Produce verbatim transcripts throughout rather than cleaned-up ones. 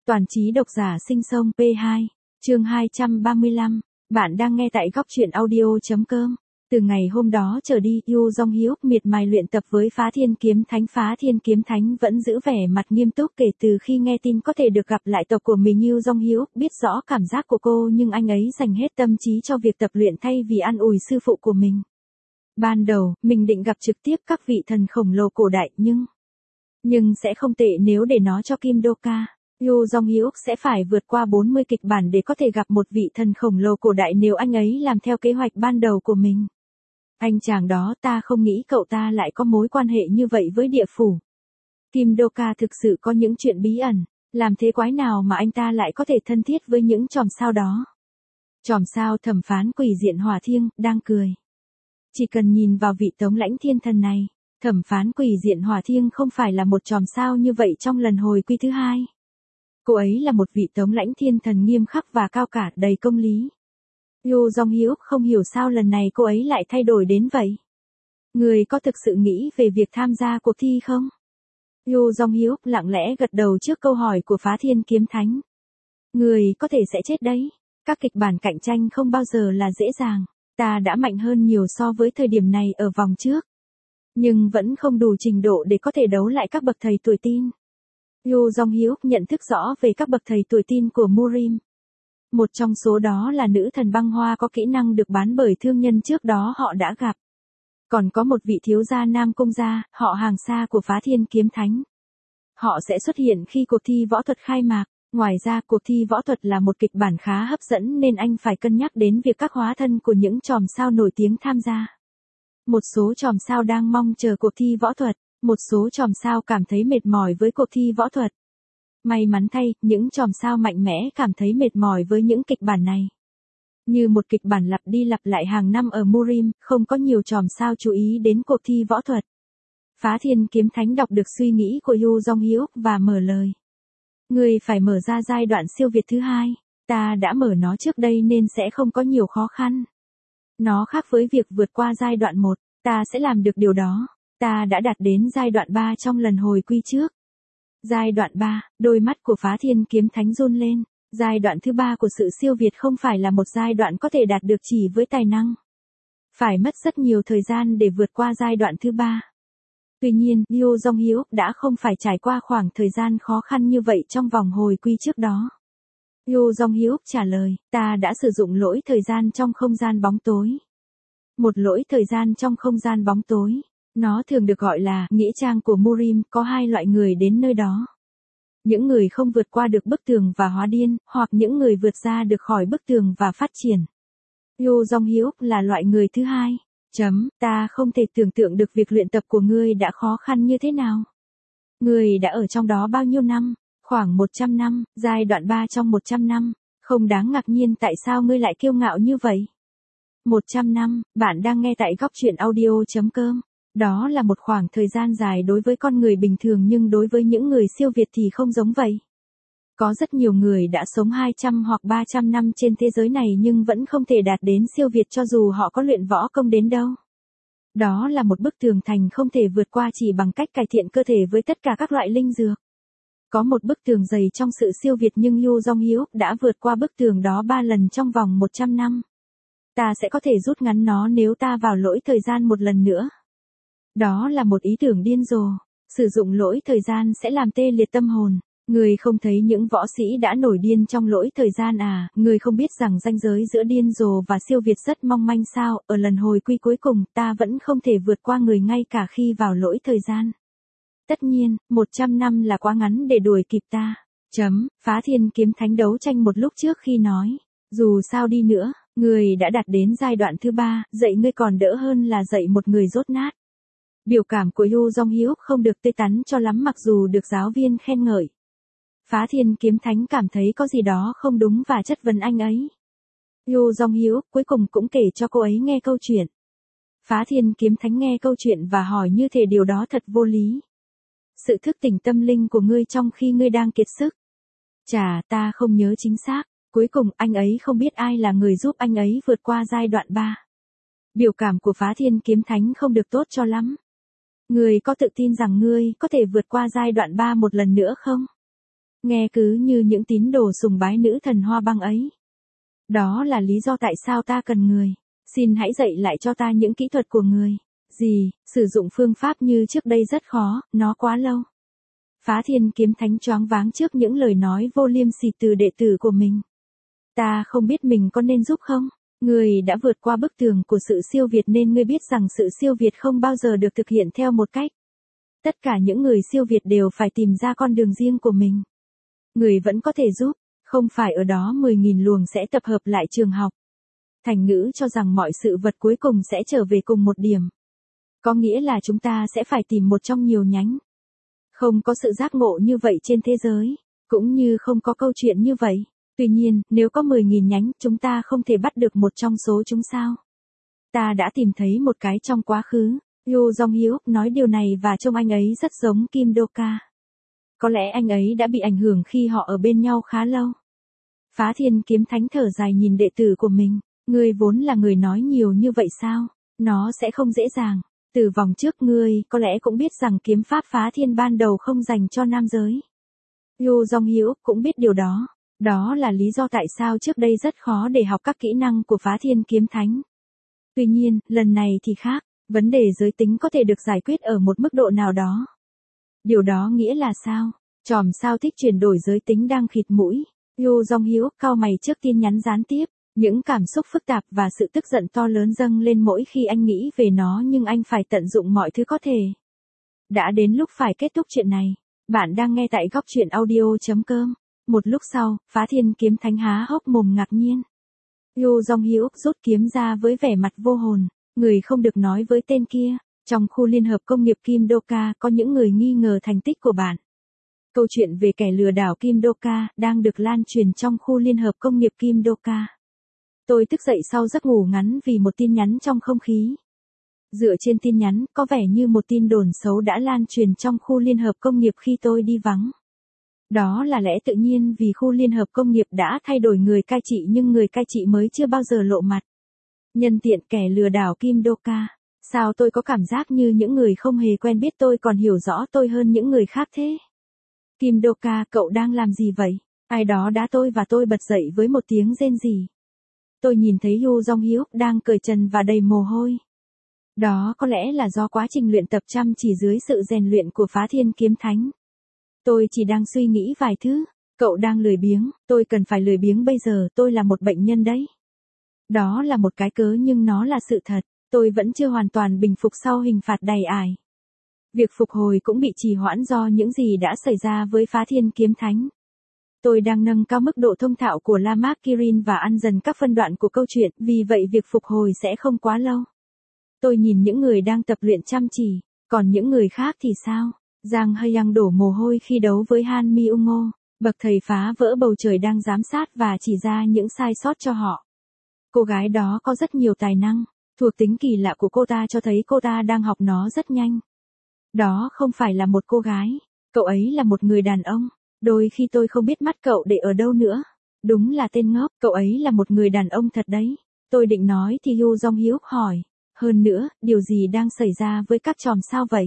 Toàn trí độc giả sinh sông pê hai, chương hai trăm ba mươi lăm, bạn đang nghe tại góc truyện audio.com. Từ ngày hôm đó trở đi, Yu Jong Hyuk miệt mài luyện tập với Phá Thiên Kiếm Thánh. Phá Thiên Kiếm Thánh vẫn giữ vẻ mặt nghiêm túc kể từ khi nghe tin có thể được gặp lại tộc của mình. Yu Jong Hyuk biết rõ cảm giác của cô, nhưng anh ấy dành hết tâm trí cho việc tập luyện thay vì an ủi sư phụ của mình. Ban đầu, mình định gặp trực tiếp các vị thần khổng lồ cổ đại, nhưng... Nhưng sẽ không tệ nếu để nó cho Kim Do-ka. Yu Jong Hyuk sẽ phải vượt qua bốn mươi kịch bản để có thể gặp một vị thần khổng lồ cổ đại nếu anh ấy làm theo kế hoạch ban đầu của mình. Anh chàng đó, ta không nghĩ cậu ta lại có mối quan hệ như vậy với địa phủ. Kim Do-ka thực sự có những chuyện bí ẩn, làm thế quái nào mà anh ta lại có thể thân thiết với những chòm sao đó. Chòm sao thẩm phán quỷ diện Hỏa Thiêng, đang cười. Chỉ cần nhìn vào vị Tống Lãnh Thiên Thần này, thẩm phán quỷ diện Hỏa Thiêng không phải là một chòm sao như vậy trong lần hồi quy thứ hai. Cô ấy là một vị Tống Lãnh Thiên Thần nghiêm khắc và cao cả, đầy công lý. Yu Jong Hyuk không hiểu sao lần này cô ấy lại thay đổi đến vậy. Người có thực sự nghĩ về việc tham gia cuộc thi không? Yu Jong Hyuk lặng lẽ gật đầu trước câu hỏi của Phá Thiên Kiếm Thánh. Người có thể sẽ chết đấy. Các kịch bản cạnh tranh không bao giờ là dễ dàng. Ta đã mạnh hơn nhiều so với thời điểm này ở vòng trước. Nhưng vẫn không đủ trình độ để có thể đấu lại các bậc thầy tuổi teen. Yu Jong Hyuk nhận thức rõ về các bậc thầy tuổi teen của Murim. Một trong số đó là nữ thần băng hoa có kỹ năng được bán bởi thương nhân trước đó họ đã gặp. Còn có một vị thiếu gia nam cung gia, họ hàng xa của Phá Thiên Kiếm Thánh. Họ sẽ xuất hiện khi cuộc thi võ thuật khai mạc. Ngoài ra, cuộc thi võ thuật là một kịch bản khá hấp dẫn nên anh phải cân nhắc đến việc các hóa thân của những chòm sao nổi tiếng tham gia. Một số chòm sao đang mong chờ cuộc thi võ thuật, một số chòm sao cảm thấy mệt mỏi với cuộc thi võ thuật. May mắn thay, những chòm sao mạnh mẽ cảm thấy mệt mỏi với những kịch bản này. Như một kịch bản lặp đi lặp lại hàng năm ở Murim, không có nhiều chòm sao chú ý đến cuộc thi võ thuật. Phá Thiên Kiếm Thánh đọc được suy nghĩ của Yu Jong Hyuk và mở lời. Người phải mở ra giai đoạn siêu việt thứ hai, ta đã mở nó trước đây nên sẽ không có nhiều khó khăn. Nó khác với việc vượt qua giai đoạn một, ta sẽ làm được điều đó. Ta đã đạt đến giai đoạn ba trong lần hồi quy trước. Giai đoạn ba, đôi mắt của Phá Thiên Kiếm Thánh run lên. Giai đoạn thứ ba của sự siêu việt không phải là một giai đoạn có thể đạt được chỉ với tài năng. Phải mất rất nhiều thời gian để vượt qua giai đoạn thứ ba. Tuy nhiên, Yu Jong Hyuk đã không phải trải qua khoảng thời gian khó khăn như vậy trong vòng hồi quy trước đó. Yu Jong Hyuk trả lời, ta đã sử dụng lỗi thời gian trong không gian bóng tối. Một lỗi thời gian trong không gian bóng tối. Nó thường được gọi là nghĩa trang của Murim, có hai loại người đến nơi đó. Những người không vượt qua được bức tường và hóa điên, hoặc những người vượt ra được khỏi bức tường và phát triển. Yu Jong Hyuk là loại người thứ hai. Chấm, ta không thể tưởng tượng được việc luyện tập của ngươi đã khó khăn như thế nào. Ngươi đã ở trong đó bao nhiêu năm? Khoảng một trăm năm, giai đoạn ba trong một trăm năm. Không đáng ngạc nhiên tại sao ngươi lại kiêu ngạo như vậy. một trăm năm, bạn đang nghe tại góc truyện audio.com. Đó là một khoảng thời gian dài đối với con người bình thường, nhưng đối với những người siêu việt thì không giống vậy. Có rất nhiều người đã sống hai trăm hoặc ba trăm năm trên thế giới này nhưng vẫn không thể đạt đến siêu việt cho dù họ có luyện võ công đến đâu. Đó là một bức tường thành không thể vượt qua chỉ bằng cách cải thiện cơ thể với tất cả các loại linh dược. Có một bức tường dày trong sự siêu việt nhưng Yu Jong Hyuk đã vượt qua bức tường đó ba lần trong vòng một trăm năm. Ta sẽ có thể rút ngắn nó nếu ta vào lỗi thời gian một lần nữa. Đó là một ý tưởng điên rồ. Sử dụng lỗi thời gian sẽ làm tê liệt tâm hồn. Người không thấy những võ sĩ đã nổi điên trong lỗi thời gian à? Người không biết rằng ranh giới giữa điên rồ và siêu việt rất mong manh sao? Ở lần hồi quy cuối cùng, ta vẫn không thể vượt qua người ngay cả khi vào lỗi thời gian. Tất nhiên, một trăm năm là quá ngắn để đuổi kịp ta. Chấm, Phá Thiên Kiếm Thánh đấu tranh một lúc trước khi nói. Dù sao đi nữa, người đã đạt đến giai đoạn thứ ba, dạy ngươi còn đỡ hơn là dạy một người dốt nát. Biểu cảm của Yu Jong Hyuk không được tươi tắn cho lắm mặc dù được giáo viên khen ngợi. Phá Thiên Kiếm Thánh cảm thấy có gì đó không đúng và chất vấn anh ấy. Yu Jong Hyuk cuối cùng cũng kể cho cô ấy nghe câu chuyện. Phá Thiên Kiếm Thánh nghe câu chuyện và hỏi như thể điều đó thật vô lý. Sự thức tỉnh tâm linh của ngươi trong khi ngươi đang kiệt sức. Chà, ta không nhớ chính xác. Cuối cùng anh ấy không biết ai là người giúp anh ấy vượt qua giai đoạn ba. Biểu cảm của Phá Thiên Kiếm Thánh không được tốt cho lắm. Ngươi có tự tin rằng ngươi có thể vượt qua giai đoạn ba một lần nữa không? Nghe cứ như những tín đồ sùng bái nữ thần hoa băng ấy. Đó là lý do tại sao ta cần người. Xin hãy dạy lại cho ta những kỹ thuật của người. Gì, sử dụng phương pháp như trước đây rất khó, nó quá lâu. Phá Thiên Kiếm Thánh choáng váng trước những lời nói vô liêm sỉ từ đệ tử của mình. Ta không biết mình có nên giúp không? Ngươi đã vượt qua bức tường của sự siêu việt nên ngươi biết rằng sự siêu việt không bao giờ được thực hiện theo một cách. Tất cả những người siêu việt đều phải tìm ra con đường riêng của mình. Người vẫn có thể giúp, không phải ở đó mười nghìn luồng sẽ tập hợp lại trường học. Thành ngữ cho rằng mọi sự vật cuối cùng sẽ trở về cùng một điểm. Có nghĩa là chúng ta sẽ phải tìm một trong nhiều nhánh. Không có sự giác ngộ như vậy trên thế giới, cũng như không có câu chuyện như vậy. Tuy nhiên, nếu có mười nghìn nhánh, chúng ta không thể bắt được một trong số chúng sao? Ta đã tìm thấy một cái trong quá khứ. Yoo Jong-hyuk nói điều này và trông anh ấy rất giống Kim Do-ka. Có lẽ anh ấy đã bị ảnh hưởng khi họ ở bên nhau khá lâu. Phá Thiên Kiếm Thánh thở dài nhìn đệ tử của mình. Ngươi vốn là người nói nhiều như vậy sao? Nó sẽ không dễ dàng. Từ vòng trước ngươi có lẽ cũng biết rằng kiếm pháp phá thiên ban đầu không dành cho nam giới. Yoo Jong-hyuk cũng biết điều đó. Đó là lý do tại sao trước đây rất khó để học các kỹ năng của Phá Thiên Kiếm Thánh. Tuy nhiên, lần này thì khác. Vấn đề giới tính có thể được giải quyết ở một mức độ nào đó. Điều đó nghĩa là sao? Chòm sao thích chuyển đổi giới tính đang khịt mũi. Yoo Jong-hyuk cau mày trước tin nhắn gián tiếp. Những cảm xúc phức tạp và sự tức giận to lớn dâng lên mỗi khi anh nghĩ về nó, nhưng anh phải tận dụng mọi thứ có thể. Đã đến lúc phải kết thúc chuyện này. Bạn đang nghe tại góc truyện audio chấm com. Một lúc sau, Phá Thiên Kiếm Thánh há hốc mồm ngạc nhiên. Yoo Jong-hyuk rút kiếm ra với vẻ mặt vô hồn. Người không được nói với tên kia. Trong khu liên hợp công nghiệp Kim Do-ka có những người nghi ngờ thành tích của bạn. Câu chuyện về kẻ lừa đảo Kim Do-ka đang được lan truyền trong khu liên hợp công nghiệp Kim Do-ka. Tôi thức dậy sau giấc ngủ ngắn vì một tin nhắn trong không khí. Dựa trên tin nhắn, có vẻ như một tin đồn xấu đã lan truyền trong khu liên hợp công nghiệp khi tôi đi vắng. Đó là lẽ tự nhiên vì khu liên hợp công nghiệp đã thay đổi người cai trị, nhưng người cai trị mới chưa bao giờ lộ mặt. Nhân tiện kẻ lừa đảo Kim Do-ka. Sao tôi có cảm giác như những người không hề quen biết tôi còn hiểu rõ tôi hơn những người khác thế? Kim Do-ka, cậu đang làm gì vậy? Ai đó đá tôi và tôi bật dậy với một tiếng rên rỉ. Tôi nhìn thấy Yoo Jong-hyuk đang cởi trần và đầy mồ hôi. Đó có lẽ là do quá trình luyện tập chăm chỉ dưới sự rèn luyện của Phá Thiên Kiếm Thánh. Tôi chỉ đang suy nghĩ vài thứ. Cậu đang lười biếng, tôi cần phải lười biếng bây giờ, tôi là một bệnh nhân đấy. Đó là một cái cớ nhưng nó là sự thật. Tôi vẫn chưa hoàn toàn bình phục sau hình phạt đầy ải. Việc phục hồi cũng bị trì hoãn do những gì đã xảy ra với Phá Thiên Kiếm Thánh. Tôi đang nâng cao mức độ thông thạo của La Mark Kirin và ăn dần các phân đoạn của câu chuyện, vì vậy việc phục hồi sẽ không quá lâu. Tôi nhìn những người đang tập luyện chăm chỉ, còn những người khác thì sao? Giang Hyang đổ mồ hôi khi đấu với Han Mi-ung-oh, bậc thầy phá vỡ bầu trời đang giám sát và chỉ ra những sai sót cho họ. Cô gái đó có rất nhiều tài năng, thuộc tính kỳ lạ của cô ta cho thấy cô ta đang học nó rất nhanh. Đó không phải là một cô gái, cậu ấy là một người đàn ông. Đôi khi tôi không biết mắt cậu để ở đâu nữa. Đúng là tên ngốc, cậu ấy là một người đàn ông thật đấy. Tôi định nói thì Yoo Jong-hyuk hỏi. Hơn nữa, điều gì đang xảy ra với các chòm sao vậy?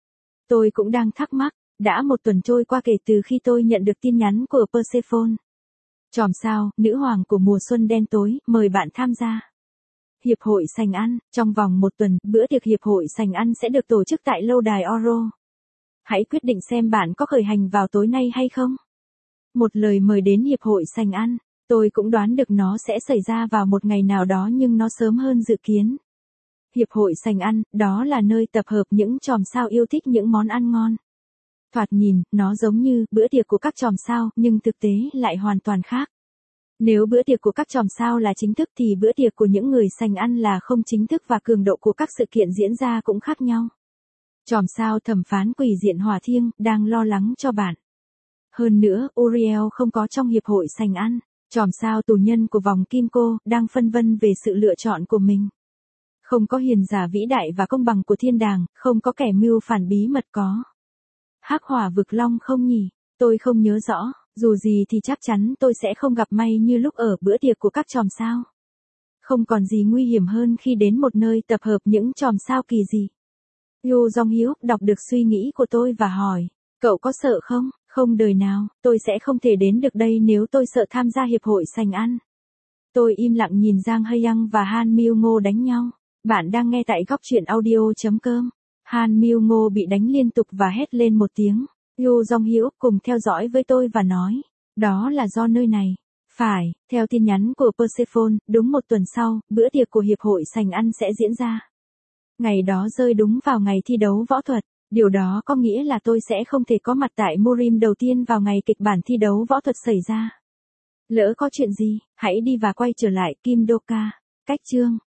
Tôi cũng đang thắc mắc. Đã một tuần trôi qua kể từ khi tôi nhận được tin nhắn của Persephone. Chòm sao, nữ hoàng của mùa xuân đen tối, mời bạn tham gia. Hiệp hội sành ăn, trong vòng một tuần, bữa tiệc hiệp hội sành ăn sẽ được tổ chức tại lâu đài Oro. Hãy quyết định xem bạn có khởi hành vào tối nay hay không. Một lời mời đến hiệp hội sành ăn. Tôi cũng đoán được nó sẽ xảy ra vào một ngày nào đó nhưng nó sớm hơn dự kiến. Hiệp hội sành ăn, đó là nơi tập hợp những chòm sao yêu thích những món ăn ngon. Thoạt nhìn, nó giống như bữa tiệc của các chòm sao, nhưng thực tế lại hoàn toàn khác. Nếu bữa tiệc của các chòm sao là chính thức thì bữa tiệc của những người sành ăn là không chính thức và cường độ của các sự kiện diễn ra cũng khác nhau. Chòm sao thẩm phán quỷ diện Hỏa Thiêng đang lo lắng cho bạn. Hơn nữa, Uriel không có trong hiệp hội sành ăn. Chòm sao tù nhân của vòng Kim Cô đang phân vân về sự lựa chọn của mình. Không có hiền giả vĩ đại và công bằng của thiên đàng, không có kẻ mưu phản bí mật có. Hắc hỏa vực long không nhỉ? Tôi không nhớ rõ, dù gì thì chắc chắn tôi sẽ không gặp may như lúc ở bữa tiệc của các chòm sao. Không còn gì nguy hiểm hơn khi đến một nơi tập hợp những chòm sao kỳ dị. Yoo Jong-hyuk đọc được suy nghĩ của tôi và hỏi, cậu có sợ không? Không đời nào, tôi sẽ không thể đến được đây nếu tôi sợ tham gia hiệp hội sành ăn. Tôi im lặng nhìn Giang Hae-young và Han Myung-go đánh nhau. Bạn đang nghe tại góc truyện audio.com. Han Myung-go bị đánh liên tục và hét lên một tiếng. Yoo Jong-hyuk cùng theo dõi với tôi và nói, đó là do nơi này. Phải, theo tin nhắn của Persephone, đúng một tuần sau, bữa tiệc của hiệp hội sành ăn sẽ diễn ra. Ngày đó rơi đúng vào ngày thi đấu võ thuật. Điều đó có nghĩa là tôi sẽ không thể có mặt tại Murim đầu tiên vào ngày kịch bản thi đấu võ thuật xảy ra. Lỡ có chuyện gì, hãy đi và quay trở lại Kim Do-ka. Cách chương